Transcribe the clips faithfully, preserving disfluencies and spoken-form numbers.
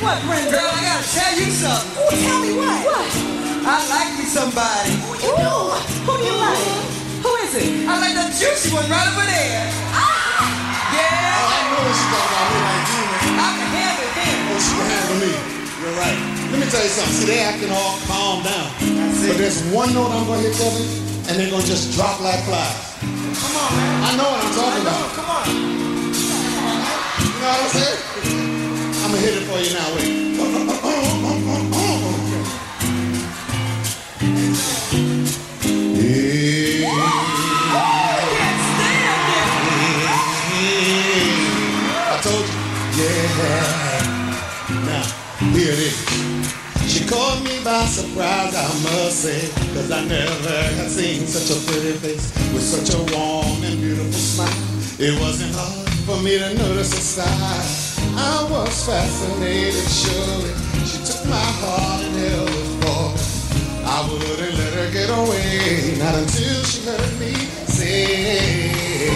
What, Brenda? Girl, I gotta tell you something. Oh, tell me what? What? I like you somebody. Who you do? Who do you like? Who is it? I like the juicy one right over there. Ah! Yeah. Oh, I know what she talking about. Me like you, man. I can handle him. Oh, she can handle me. You're right. Let me tell you something. See, they acting all calm down. That's But it. there's one note I'm gonna hit, Kevin, and they're gonna just drop like flies. Come on, man. I know what I'm I talking know. about. Come on. You know what I'm saying? I'm gonna hit it for you now. Wait. I told you. Yeah. Now, here it is. She caught me by surprise, I must say, cause I never had seen such a pretty face with such a warm and beautiful smile. It wasn't hard for me to notice her style. I was fascinated, surely. She took my heart and held it for. I wouldn't let her get away, not until she heard me say,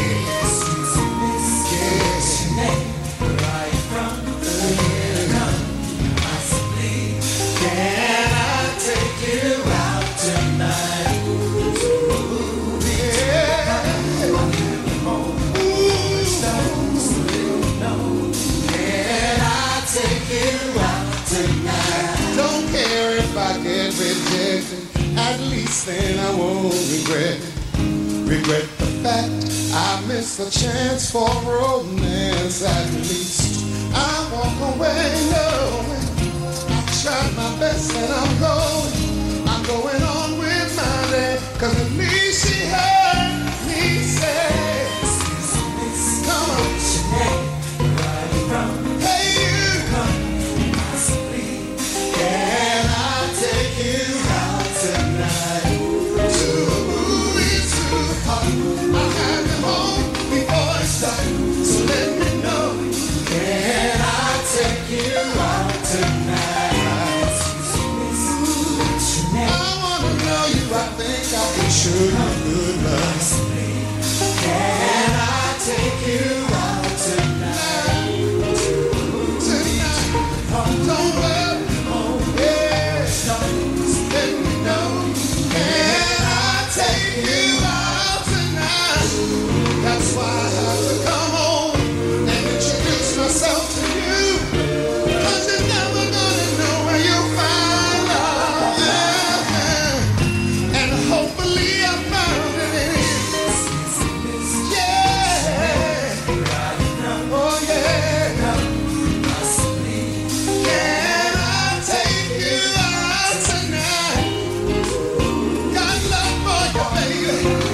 don't care if I get rejected, at least then I won't regret it. Regret the fact I missed the chance for romance. At least I walk away knowing I tried my best and I'm going, I'm going on with my day. Cause at least she heard me say, come on, hey you, can I take you out tonight? To the movies, to the park. I'll have you home before it's dark. So let me know, can I take you out tonight? I wanna know you, I think I can show you good love. Can I take you out tonight? Tonight, don't worry. That's why I have to come home and introduce myself to you. Cause you're never gonna know where you'll find love. And hopefully I found it in you. Yeah. Oh yeah. Can I take you out tonight? Got love for you, baby.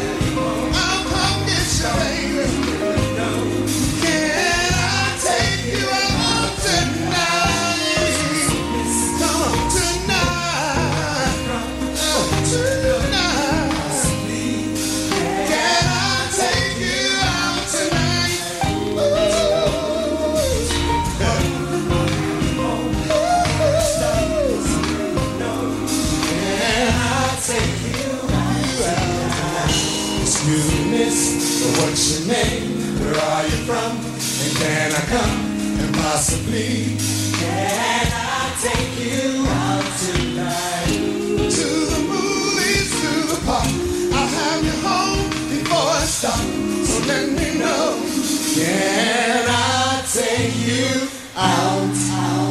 What's your name? Where are you from? And can I come? And possibly, can I take you out tonight? To the movies, to the park. I'll have you home before I stop. So let me know, can I take you out? out?